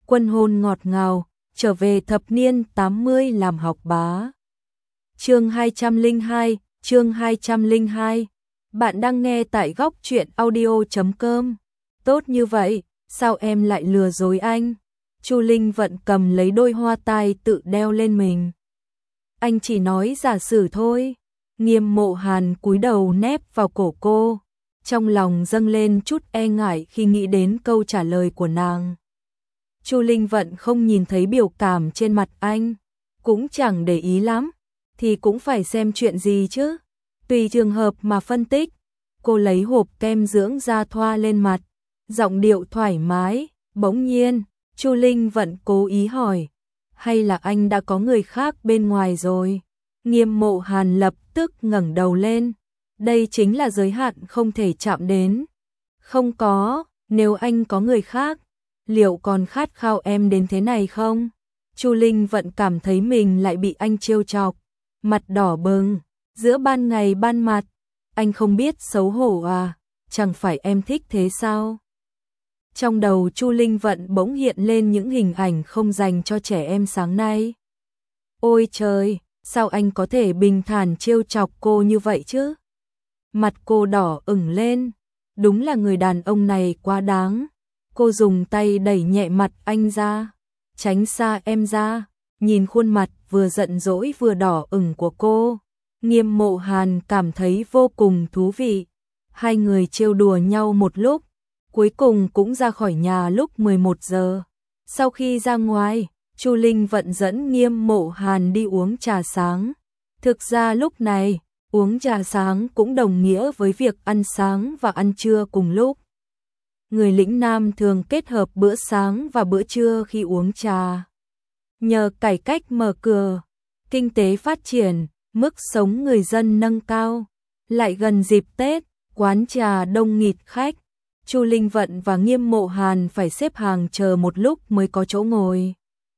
Quân hôn ngọt ngào, trở về thập niên 80 làm học bá. Chương 202, chương 202. Bạn đang nghe tại góc truyện audio.com. Tốt như vậy, sao em lại lừa dối anh? Chu Linh Vận cầm lấy đôi hoa tai tự đeo lên mình. Anh chỉ nói giả sử thôi. Nghiêm Mộ Hàn cúi đầu nép vào cổ cô, trong lòng dâng lên chút e ngại khi nghĩ đến câu trả lời của nàng. Chu Linh Vận không nhìn thấy biểu cảm trên mặt anh, cũng chẳng để ý lắm, thì cũng phải xem chuyện gì chứ. Tùy trường hợp mà phân tích. Cô lấy hộp kem dưỡng da thoa lên mặt, giọng điệu thoải mái. Bỗng nhiên, Chu Linh Vận cố ý hỏi, hay là anh đã có người khác bên ngoài rồi? Nghiêm Mộ Hàn lập tức ngẩng đầu lên. Đây chính là giới hạn không thể chạm đến. Không có, nếu anh có người khác, liệu còn khát khao em đến thế này không? Chu Linh Vận cảm thấy mình lại bị anh trêu chọc, mặt đỏ bừng, giữa ban ngày ban mặt. Anh không biết xấu hổ à, chẳng phải em thích thế sao? Trong đầu Chu Linh Vận bỗng hiện lên những hình ảnh không dành cho trẻ em sáng nay. Ôi trời, sao anh có thể bình thản trêu chọc cô như vậy chứ? Mặt cô đỏ ửng lên, đúng là người đàn ông này quá đáng. Cô dùng tay đẩy nhẹ mặt anh ra, tránh xa em ra. Nhìn khuôn mặt vừa giận dỗi vừa đỏ ửng của cô, Nghiêm Mộ Hàn cảm thấy vô cùng thú vị. Hai người trêu đùa nhau một lúc, cuối cùng cũng ra khỏi nhà lúc 11 giờ. Sau khi ra ngoài, Chu Linh Vận dẫn Nghiêm Mộ Hàn đi uống trà sáng. Thực ra lúc này, uống trà sáng cũng đồng nghĩa với việc ăn sáng và ăn trưa cùng lúc. Người lĩnh Nam thường kết hợp bữa sáng và bữa trưa khi uống trà. Nhờ cải cách mở cửa, kinh tế phát triển, mức sống người dân nâng cao. Lại gần dịp Tết, quán trà đông nghịt khách. Chu Linh Vận và Nghiêm Mộ Hàn phải xếp hàng chờ một lúc mới có chỗ ngồi.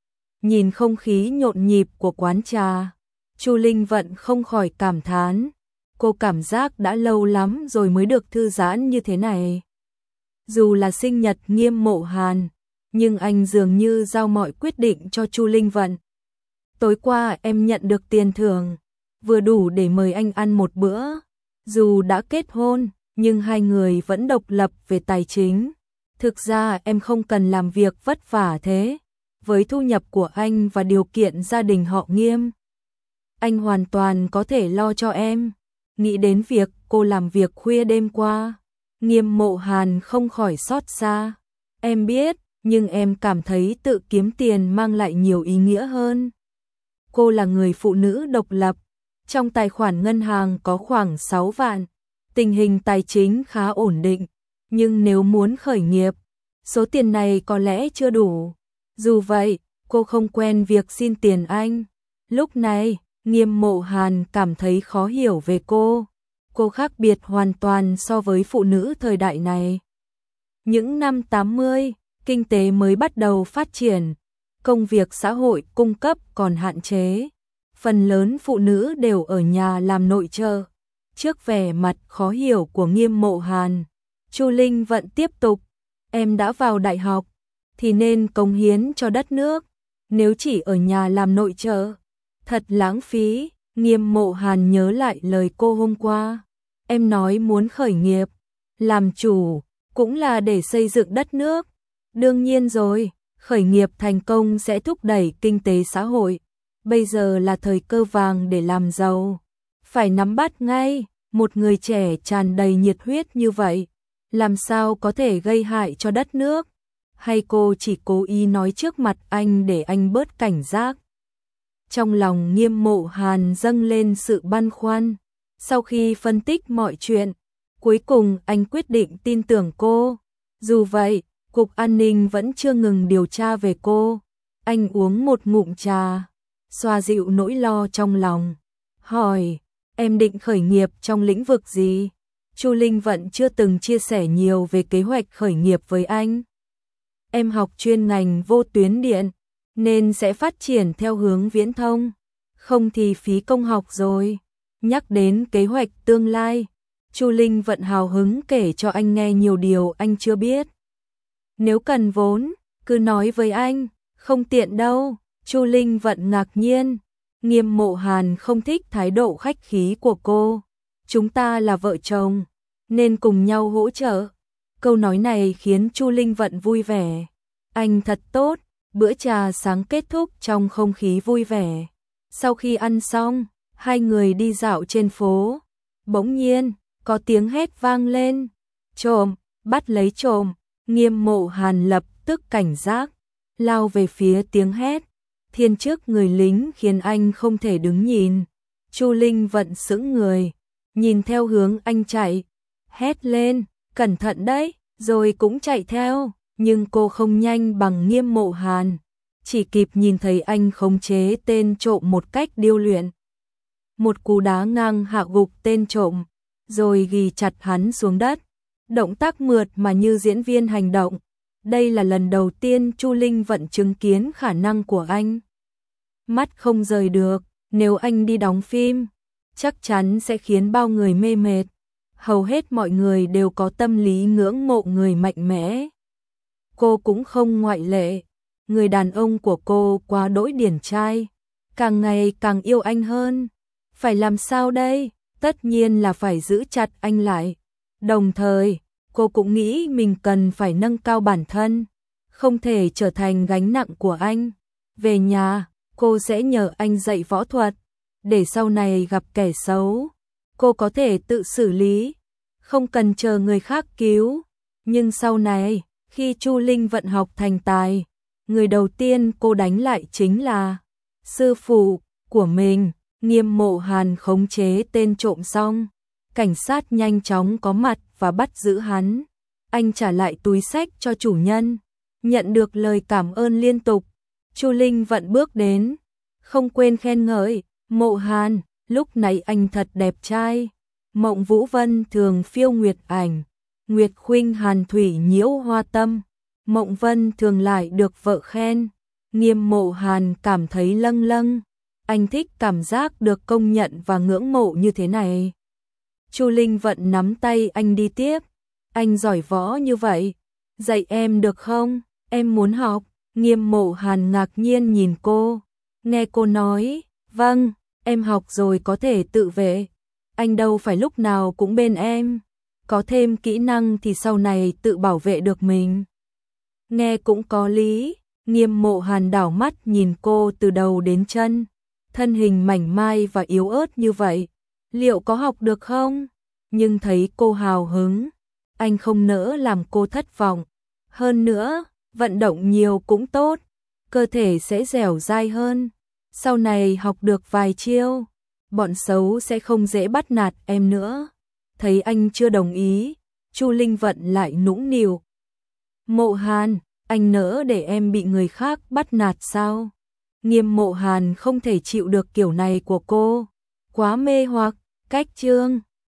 Nhìn không khí nhộn nhịp của quán trà, Chu Linh Vận không khỏi cảm thán. Cô cảm giác đã lâu lắm rồi mới được thư giãn như thế này. Dù là sinh nhật Nghiêm Mộ Hàn, nhưng anh dường như giao mọi quyết định cho Chu Linh Vận. Tối qua em nhận được tiền thưởng, vừa đủ để mời anh ăn một bữa. Dù đã kết hôn, nhưng hai người vẫn độc lập về tài chính. Thực ra em không cần làm việc vất vả thế. Với thu nhập của anh và điều kiện gia đình họ Nghiêm, anh hoàn toàn có thể lo cho em. Nghĩ đến việc cô làm việc khuya đêm qua, Nghiêm Mộ Hàn không khỏi xót xa. Em biết, nhưng em cảm thấy tự kiếm tiền mang lại nhiều ý nghĩa hơn. Cô là người phụ nữ độc lập, trong tài khoản ngân hàng có khoảng 6 vạn, tình hình tài chính khá ổn định, nhưng nếu muốn khởi nghiệp, số tiền này có lẽ chưa đủ. Dù vậy, cô không quen việc xin tiền anh. Lúc này, Nghiêm Mộ Hàn cảm thấy khó hiểu về cô. Cô khác biệt hoàn toàn so với phụ nữ thời đại này. Những năm 80, kinh tế mới bắt đầu phát triển, công việc xã hội cung cấp còn hạn chế. Phần lớn phụ nữ đều ở nhà làm nội trợ. Trước vẻ mặt khó hiểu của Nghiêm Mộ Hàn, Chu Linh Vận tiếp tục, em đã vào đại học, thì nên cống hiến cho đất nước. Nếu chỉ ở nhà làm nội trợ, thật lãng phí. Nghiêm Mộ Hàn nhớ lại lời cô hôm qua. Em nói muốn khởi nghiệp, làm chủ, cũng là để xây dựng đất nước. Đương nhiên rồi, khởi nghiệp thành công sẽ thúc đẩy kinh tế xã hội. Bây giờ là thời cơ vàng để làm giàu. Phải nắm bắt ngay, một người trẻ tràn đầy nhiệt huyết như vậy, làm sao có thể gây hại cho đất nước? Hay cô chỉ cố ý nói trước mặt anh để anh bớt cảnh giác? Trong lòng Nghiêm Mộ Hàn dâng lên sự băn khoăn. Sau khi phân tích mọi chuyện, cuối cùng anh quyết định tin tưởng cô. Dù vậy, Cục An ninh vẫn chưa ngừng điều tra về cô. Anh uống một ngụm trà, xoa dịu nỗi lo trong lòng. Hỏi, em định khởi nghiệp trong lĩnh vực gì? Chu Linh Vận chưa từng chia sẻ nhiều về kế hoạch khởi nghiệp với anh. Em học chuyên ngành vô tuyến điện, nên sẽ phát triển theo hướng viễn thông. Không thì phí công học rồi. Nhắc đến kế hoạch tương lai, Chu Linh Vận hào hứng kể cho anh nghe nhiều điều anh chưa biết. Nếu cần vốn, cứ nói với anh, không tiện đâu. Chu Linh Vận ngạc nhiên, Nghiêm Mộ Hàn không thích thái độ khách khí của cô. Chúng ta là vợ chồng, nên cùng nhau hỗ trợ. Câu nói này khiến Chu Linh Vận vui vẻ. Anh thật tốt. Bữa trà sáng kết thúc trong không khí vui vẻ. Sau khi ăn xong, hai người đi dạo trên phố. Bỗng nhiên, có tiếng hét vang lên. Trộm, bắt lấy trộm. Nghiêm Mộ Hàn lập tức cảnh giác, lao về phía tiếng hét. Thiên trước người lính khiến anh không thể đứng nhìn. Chu Linh Vận sững người, nhìn theo hướng anh chạy, hét lên, cẩn thận đấy, rồi cũng chạy theo. Nhưng cô không nhanh bằng Nghiêm Mộ Hàn, chỉ kịp nhìn thấy anh khống chế tên trộm một cách điêu luyện. Một cú đá ngang hạ gục tên trộm, rồi ghì chặt hắn xuống đất. Động tác mượt mà như diễn viên hành động. Đây là lần đầu tiên Chu Linh Vận chứng kiến khả năng của anh. Mắt không rời được, nếu anh đi đóng phim, chắc chắn sẽ khiến bao người mê mệt. Hầu hết mọi người đều có tâm lý ngưỡng mộ người mạnh mẽ. Cô cũng không ngoại lệ. Người đàn ông của cô quá đỗi điển trai, càng ngày càng yêu anh hơn. Phải làm sao đây? Tất nhiên là phải giữ chặt anh lại. Đồng thời, cô cũng nghĩ mình cần phải nâng cao bản thân, không thể trở thành gánh nặng của anh. Về nhà, cô sẽ nhờ anh dạy võ thuật, để sau này gặp kẻ xấu, cô có thể tự xử lý, không cần chờ người khác cứu. Nhưng sau này, khi Chu Linh Vận học thành tài, người đầu tiên cô đánh lại chính là sư phụ của mình. Nghiêm Mộ Hàn khống chế tên trộm xong, cảnh sát nhanh chóng có mặt và bắt giữ hắn. Anh trả lại túi xách cho chủ nhân, nhận được lời cảm ơn liên tục. Chu Linh Vận bước đến, không quên khen ngợi, Mộ Hàn, lúc này anh thật đẹp trai. Mộng Vũ Vân thường phiêu nguyệt ảnh, Nguyệt Khuynh Hàn thủy nhiễu hoa tâm. Mộng Vân thường lại được vợ khen. Nghiêm Mộ Hàn cảm thấy lâng lâng. Anh thích cảm giác được công nhận và ngưỡng mộ như thế này. Chu Linh Vận nắm tay anh đi tiếp. Anh giỏi võ như vậy, dạy em được không? Em muốn học. Nghiêm Mộ Hàn ngạc nhiên nhìn cô. Nghe cô nói, vâng, em học rồi có thể tự vệ. Anh đâu phải lúc nào cũng bên em. Có thêm kỹ năng thì sau này tự bảo vệ được mình. Nghe cũng có lý. Nghiêm Mộ Hàn đảo mắt nhìn cô từ đầu đến chân. Thân hình mảnh mai và yếu ớt như vậy, liệu có học được không? Nhưng thấy cô hào hứng, anh không nỡ làm cô thất vọng. Hơn nữa, vận động nhiều cũng tốt, cơ thể sẽ dẻo dai hơn. Sau này học được vài chiêu, bọn xấu sẽ không dễ bắt nạt em nữa. Thấy anh chưa đồng ý, Chu Linh Vận lại nũng nịu. Mộ Hàn, anh nỡ để em bị người khác bắt nạt sao? Nghiêm Mộ Hàn không thể chịu được kiểu này của cô, quá mê hoặc. Cách chương